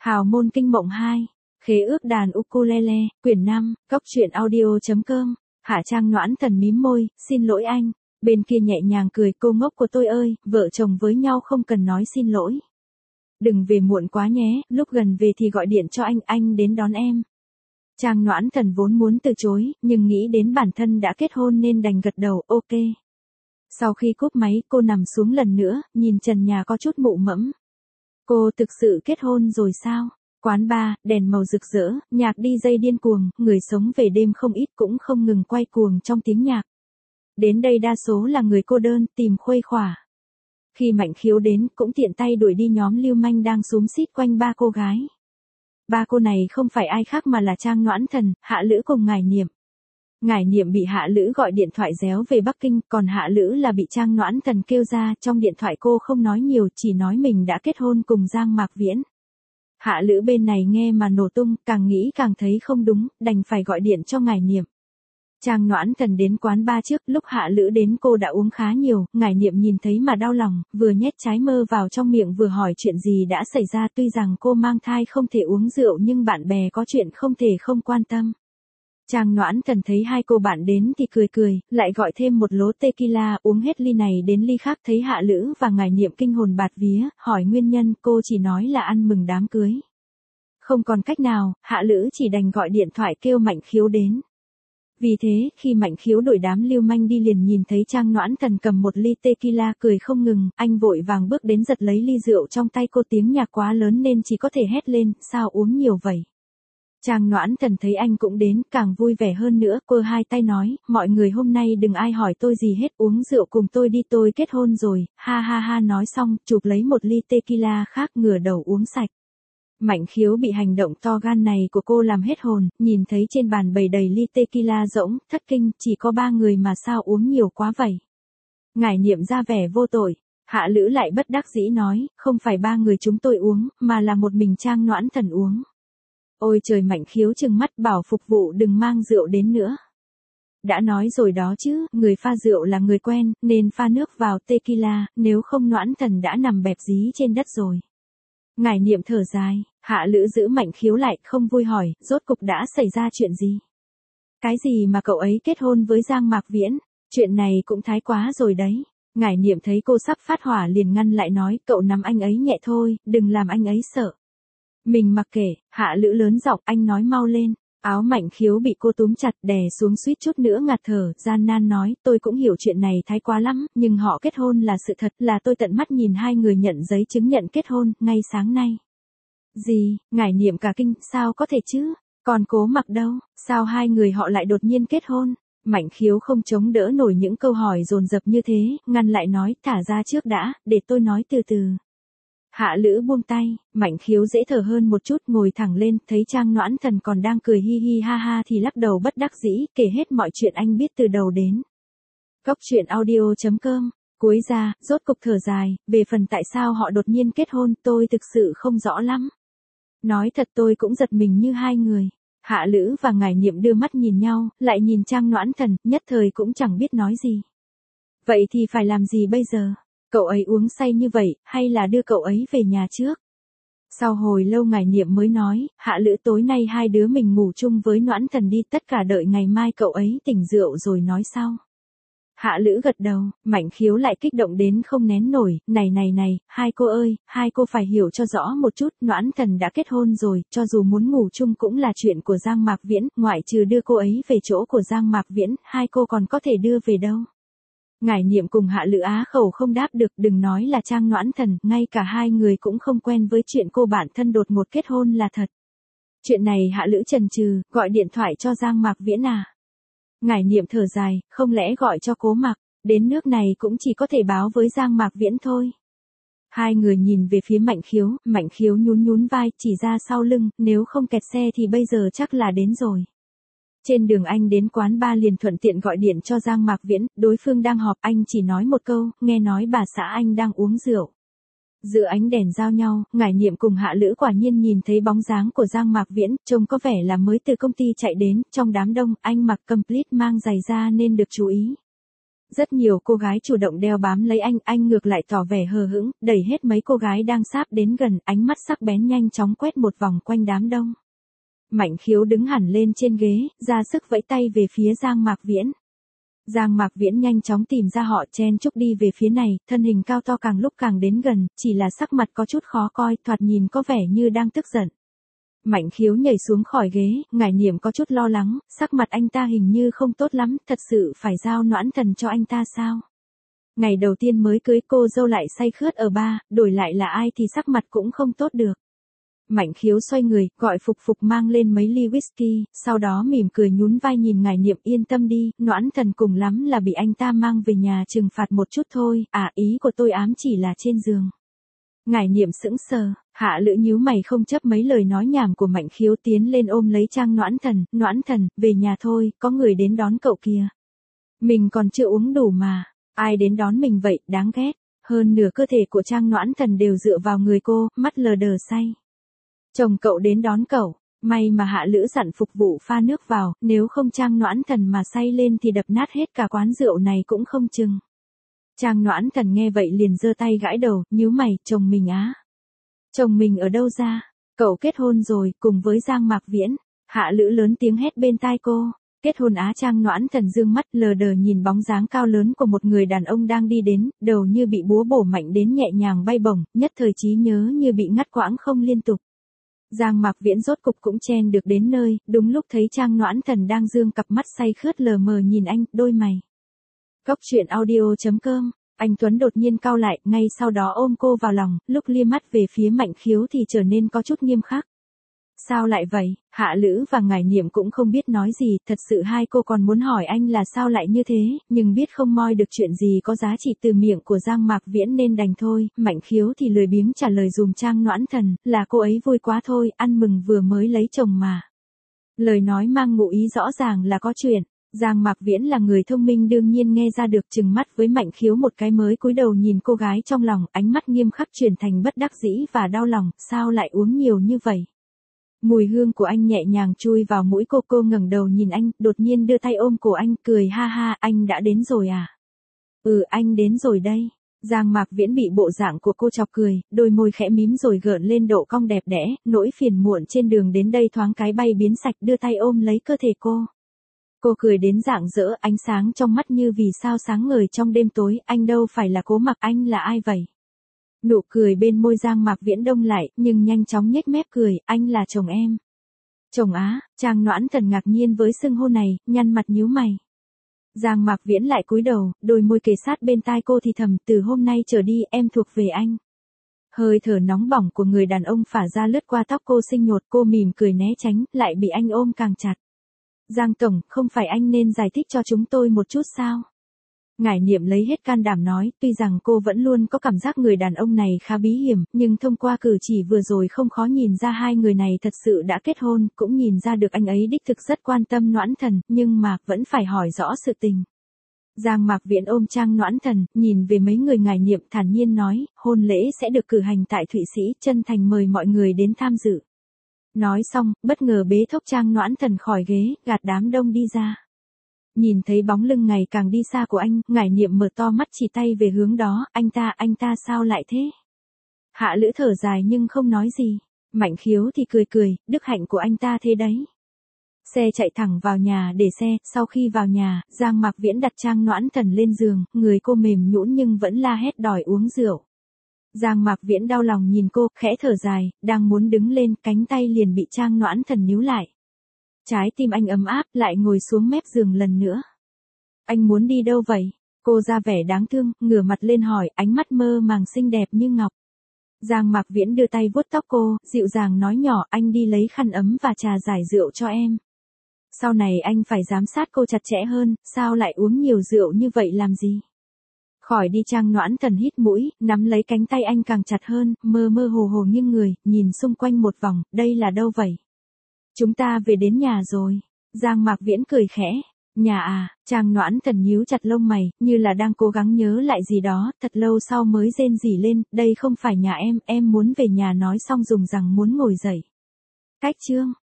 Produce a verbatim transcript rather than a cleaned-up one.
Hào môn kinh mộng hai, khế ước đàn ukulele, quyển năm, góc truyện audio.com, Hạ Trang Noãn Thần mím môi, xin lỗi anh, bên kia nhẹ nhàng cười, cô ngốc của tôi ơi, vợ chồng với nhau không cần nói xin lỗi. Đừng về muộn quá nhé, lúc gần về thì gọi điện cho anh, anh đến đón em. Trang Noãn Thần vốn muốn từ chối, nhưng nghĩ đến bản thân đã kết hôn nên đành gật đầu, ok. Sau khi cúp máy, cô nằm xuống lần nữa, nhìn trần nhà có chút mụ mẫm. Cô thực sự kết hôn rồi sao? Quán bar, đèn màu rực rỡ, nhạc đi dây điên cuồng, người sống về đêm không ít cũng không ngừng quay cuồng trong tiếng nhạc. Đến đây đa số là người cô đơn, tìm khuây khỏa. Khi Mạnh Khiếu đến, cũng tiện tay đuổi đi nhóm lưu manh đang xúm xít quanh ba cô gái. Ba cô này không phải ai khác mà là Trang Noãn Thần, Hạ Lữ cùng Ngải Niệm. Ngải Niệm bị Hạ Lữ gọi điện thoại réo về Bắc Kinh, còn Hạ Lữ là bị Trang Noãn Thần kêu ra, trong điện thoại cô không nói nhiều, chỉ nói mình đã kết hôn cùng Giang Mạc Viễn. Hạ Lữ bên này nghe mà nổ tung, càng nghĩ càng thấy không đúng, đành phải gọi điện cho Ngải Niệm. Trang Noãn Thần đến quán bar trước, lúc Hạ Lữ đến cô đã uống khá nhiều, Ngải Niệm nhìn thấy mà đau lòng, vừa nhét trái mơ vào trong miệng vừa hỏi chuyện gì đã xảy ra, tuy rằng cô mang thai không thể uống rượu nhưng bạn bè có chuyện không thể không quan tâm. Trang Noãn Thần thấy hai cô bạn đến thì cười cười, lại gọi thêm một lố tequila, uống hết ly này đến ly khác, thấy Hạ Lữ và Ngải Niệm kinh hồn bạt vía, hỏi nguyên nhân, cô chỉ nói là ăn mừng đám cưới. Không còn cách nào, Hạ Lữ chỉ đành gọi điện thoại kêu Mạnh Khiếu đến. Vì thế, khi Mạnh Khiếu đuổi đám lưu manh đi liền nhìn thấy Trang Noãn Thần cầm một ly tequila cười không ngừng, anh vội vàng bước đến giật lấy ly rượu trong tay cô, tiếng nhạc quá lớn nên chỉ có thể hét lên, sao uống nhiều vậy? Trang Noãn Thần thấy anh cũng đến, càng vui vẻ hơn nữa, cô hai tay nói, mọi người hôm nay đừng ai hỏi tôi gì hết, uống rượu cùng tôi đi, tôi kết hôn rồi, ha ha ha, nói xong, chụp lấy một ly tequila khác ngửa đầu uống sạch. Mạnh Khiếu bị hành động to gan này của cô làm hết hồn, nhìn thấy trên bàn bày đầy ly tequila rỗng, thất kinh, chỉ có ba người mà sao uống nhiều quá vậy. Ngải Niệm ra vẻ vô tội, Hạ Lữ lại bất đắc dĩ nói, không phải ba người chúng tôi uống, mà là một mình Trang Noãn Thần uống. Ôi trời, Mạnh Khiếu trừng mắt bảo phục vụ đừng mang rượu đến nữa. Đã nói rồi đó chứ, người pha rượu là người quen, nên pha nước vào tequila, nếu không Noãn Thần đã nằm bẹp dí trên đất rồi. Ngải Niệm thở dài, Hạ Lữ giữ Mạnh Khiếu lại, không vui hỏi, rốt cục đã xảy ra chuyện gì? Cái gì mà cậu ấy kết hôn với Giang Mạc Viễn? Chuyện này cũng thái quá rồi đấy. Ngải Niệm thấy cô sắp phát hỏa liền ngăn lại nói, cậu nắm anh ấy nhẹ thôi, đừng làm anh ấy sợ. Mình mặc kệ, Hạ Lữ lớn giọng, anh nói mau lên. Áo Mạnh Khiếu bị cô túm chặt, đè xuống suýt chút nữa ngạt thở, gian nan nói, tôi cũng hiểu chuyện này thái quá lắm, nhưng họ kết hôn là sự thật, là tôi tận mắt nhìn hai người nhận giấy chứng nhận kết hôn, ngay sáng nay. Gì? Ngải Niệm cả kinh, sao có thể chứ? Còn Cố Mặc đâu? Sao hai người họ lại đột nhiên kết hôn? Mạnh Khiếu không chống đỡ nổi những câu hỏi dồn dập như thế, ngăn lại nói, thả ra trước đã, để tôi nói từ từ. Hạ Lữ buông tay, Mạnh Khiếu dễ thở hơn một chút, ngồi thẳng lên, thấy Trang Noãn Thần còn đang cười hi hi ha ha thì lắc đầu bất đắc dĩ, kể hết mọi chuyện anh biết từ đầu đến. Góc truyện audio.com, cuối ra, rốt cục thở dài, về phần tại sao họ đột nhiên kết hôn, tôi thực sự không rõ lắm. Nói thật tôi cũng giật mình như hai người. Hạ Lữ và Ngải Niệm đưa mắt nhìn nhau, lại nhìn Trang Noãn Thần, nhất thời cũng chẳng biết nói gì. Vậy thì phải làm gì bây giờ? Cậu ấy uống say như vậy, hay là đưa cậu ấy về nhà trước? Sau hồi lâu Ngải Niệm mới nói, Hạ Lữ tối nay hai đứa mình ngủ chung với Noãn Thần đi, tất cả đợi ngày mai cậu ấy tỉnh rượu rồi nói sau. Hạ Lữ gật đầu, Mạnh Khiếu lại kích động đến không nén nổi, này này này, hai cô ơi, hai cô phải hiểu cho rõ một chút, Noãn Thần đã kết hôn rồi, cho dù muốn ngủ chung cũng là chuyện của Giang Mạc Viễn, ngoại trừ đưa cô ấy về chỗ của Giang Mạc Viễn, hai cô còn có thể đưa về đâu. Ngải Niệm cùng Hạ Lữ á khẩu không đáp được, đừng nói là Trang Noãn Thần, ngay cả hai người cũng không quen với chuyện cô bạn thân đột ngột kết hôn là thật. Chuyện này Hạ Lữ chần chừ, gọi điện thoại cho Giang Mạc Viễn à? Ngải Niệm thở dài, không lẽ gọi cho Cố Mặc, đến nước này cũng chỉ có thể báo với Giang Mạc Viễn thôi. Hai người nhìn về phía Mạnh Khiếu, Mạnh Khiếu nhún nhún vai, chỉ ra sau lưng, nếu không kẹt xe thì bây giờ chắc là đến rồi. Trên đường anh đến quán bar liền thuận tiện gọi điện cho Giang Mạc Viễn, đối phương đang họp, anh chỉ nói một câu, nghe nói bà xã anh đang uống rượu. Giữa ánh đèn giao nhau, Ngải Niệm cùng Hạ Lữ quả nhiên nhìn thấy bóng dáng của Giang Mạc Viễn, trông có vẻ là mới từ công ty chạy đến, trong đám đông, anh mặc complete mang giày da nên được chú ý. Rất nhiều cô gái chủ động đeo bám lấy anh, anh ngược lại tỏ vẻ hờ hững, đẩy hết mấy cô gái đang sáp đến gần, ánh mắt sắc bén nhanh chóng quét một vòng quanh đám đông. Mạnh Khiếu đứng hẳn lên trên ghế, ra sức vẫy tay về phía Giang Mạc Viễn. Giang Mạc Viễn nhanh chóng tìm ra họ, chen chúc đi về phía này, thân hình cao to càng lúc càng đến gần, chỉ là sắc mặt có chút khó coi, thoạt nhìn có vẻ như đang tức giận. Mạnh Khiếu nhảy xuống khỏi ghế, Ngải Niệm có chút lo lắng, sắc mặt anh ta hình như không tốt lắm, thật sự phải giao Noãn Thần cho anh ta sao? Ngày đầu tiên mới cưới cô dâu lại say khướt ở bar, đổi lại là ai thì sắc mặt cũng không tốt được. Mạnh Khiếu xoay người, gọi Phục Phục mang lên mấy ly whisky, sau đó mỉm cười nhún vai nhìn Ngải Niệm, yên tâm đi, Noãn Thần cùng lắm là bị anh ta mang về nhà trừng phạt một chút thôi, à ý của tôi ám chỉ là trên giường. Ngải Niệm sững sờ, Hạ Lữ nhíu mày không chấp mấy lời nói nhảm của Mạnh Khiếu, tiến lên ôm lấy Trang Noãn Thần, Noãn Thần, về nhà thôi, có người đến đón cậu kìa. Mình còn chưa uống đủ mà, ai đến đón mình vậy, đáng ghét, hơn nửa cơ thể của Trang Noãn Thần đều dựa vào người cô, mắt lờ đờ say. Chồng cậu đến đón cậu, may mà Hạ Lữ dặn phục vụ pha nước vào, nếu không Trang Noãn Thần mà say lên thì đập nát hết cả quán rượu này cũng không chừng. Trang Noãn Thần nghe vậy liền giơ tay gãi đầu, nhíu mày, chồng mình á. Chồng mình ở đâu ra? Cậu kết hôn rồi, cùng với Giang Mạc Viễn. Hạ Lữ lớn tiếng hét bên tai cô. Kết hôn á? Trang Noãn Thần dương mắt lờ đờ nhìn bóng dáng cao lớn của một người đàn ông đang đi đến, đầu như bị búa bổ mạnh đến nhẹ nhàng bay bổng, nhất thời trí nhớ như bị ngắt quãng không liên tục. Giang Mạc Viễn rốt cục cũng chen được đến nơi, đúng lúc thấy Trang Noãn Thần đang dương cặp mắt say khướt lờ mờ nhìn anh, đôi mày. Cóc truyện audio chấm com. Anh Tuấn đột nhiên cau lại, ngay sau đó ôm cô vào lòng, lúc lia mắt về phía Mạnh Khiếu thì trở nên có chút nghiêm khắc. Sao lại vậy? Hạ Lữ và Ngải Niệm cũng không biết nói gì, thật sự hai cô còn muốn hỏi anh là sao lại như thế, nhưng biết không moi được chuyện gì có giá trị từ miệng của Giang Mạc Viễn nên đành thôi. Mạnh Khiếu thì lười biếng trả lời dùm Trang Noãn Thần, là cô ấy vui quá thôi, ăn mừng vừa mới lấy chồng mà. Lời nói mang ngụ ý rõ ràng là có chuyện. Giang Mạc Viễn là người thông minh đương nhiên nghe ra được, chừng mắt với Mạnh Khiếu một cái mới cúi đầu nhìn cô gái trong lòng, ánh mắt nghiêm khắc chuyển thành bất đắc dĩ và đau lòng, sao lại uống nhiều như vậy? Mùi hương của anh nhẹ nhàng chui vào mũi cô, cô ngẩng đầu nhìn anh, đột nhiên đưa tay ôm cổ anh, cười ha ha, anh đã đến rồi à? Ừ, anh đến rồi đây. Giang Mạc Viễn bị bộ dạng của cô chọc cười, đôi môi khẽ mím rồi gợn lên độ cong đẹp đẽ, nỗi phiền muộn trên đường đến đây thoáng cái bay biến sạch, đưa tay ôm lấy cơ thể cô. Cô cười đến rạng rỡ, ánh sáng trong mắt như vì sao sáng ngời trong đêm tối, anh đâu phải là Cố Mặc, anh là ai vậy? Nụ cười bên môi Giang Mạc Viễn đông lại, nhưng nhanh chóng nhếch mép cười, anh là chồng em. Chồng á? Trang Noãn Thần ngạc nhiên với xưng hô này, nhăn mặt nhíu mày. Giang Mạc Viễn lại cúi đầu, đôi môi kề sát bên tai cô thì thầm, từ hôm nay trở đi em thuộc về anh. Hơi thở nóng bỏng của người đàn ông phả ra lướt qua tóc cô xinh nhột, cô mỉm cười né tránh, lại bị anh ôm càng chặt. Giang Tổng, không phải anh nên giải thích cho chúng tôi một chút sao? Ngải Niệm lấy hết can đảm nói, tuy rằng cô vẫn luôn có cảm giác người đàn ông này khá bí hiểm, nhưng thông qua cử chỉ vừa rồi không khó nhìn ra hai người này thật sự đã kết hôn, cũng nhìn ra được anh ấy đích thực rất quan tâm Noãn Thần, nhưng mà vẫn phải hỏi rõ sự tình. Giang Mạc Viễn ôm Trang Noãn Thần, nhìn về mấy người Ngải Niệm thản nhiên nói, hôn lễ sẽ được cử hành tại Thụy Sĩ, chân thành mời mọi người đến tham dự. Nói xong, bất ngờ bế thốc Trang Noãn Thần khỏi ghế, gạt đám đông đi ra. Nhìn thấy bóng lưng ngày càng đi xa của anh, Ngải Niệm mở to mắt chỉ tay về hướng đó, anh ta, anh ta sao lại thế? Hạ Lữ thở dài nhưng không nói gì. Mạnh Khiếu thì cười cười, đức hạnh của anh ta thế đấy. Xe chạy thẳng vào nhà để xe, sau khi vào nhà, Giang Mạc Viễn đặt Trang Noãn Thần lên giường, người cô mềm nhũn nhưng vẫn la hét đòi uống rượu. Giang Mạc Viễn đau lòng nhìn cô, khẽ thở dài, đang muốn đứng lên, cánh tay liền bị Trang Noãn Thần níu lại. Trái tim anh ấm áp, lại ngồi xuống mép giường lần nữa. Anh muốn đi đâu vậy? Cô ra vẻ đáng thương, ngửa mặt lên hỏi, ánh mắt mơ màng xinh đẹp như ngọc. Giang Mạc Viễn đưa tay vuốt tóc cô, dịu dàng nói nhỏ, anh đi lấy khăn ấm và trà giải rượu cho em. Sau này anh phải giám sát cô chặt chẽ hơn, sao lại uống nhiều rượu như vậy làm gì? Khỏi đi. Trang Noãn Thần hít mũi, nắm lấy cánh tay anh càng chặt hơn, mơ mơ hồ hồ nghiêng người, nhìn xung quanh một vòng, đây là đâu vậy? Chúng ta về đến nhà rồi. Giang Mạc Viễn cười khẽ. Nhà à? Trang Noãn Thần nhíu chặt lông mày, như là đang cố gắng nhớ lại gì đó, thật lâu sau mới rên rỉ lên, đây không phải nhà em, em muốn về nhà, nói xong dùng rằng muốn ngồi dậy. Cách chương.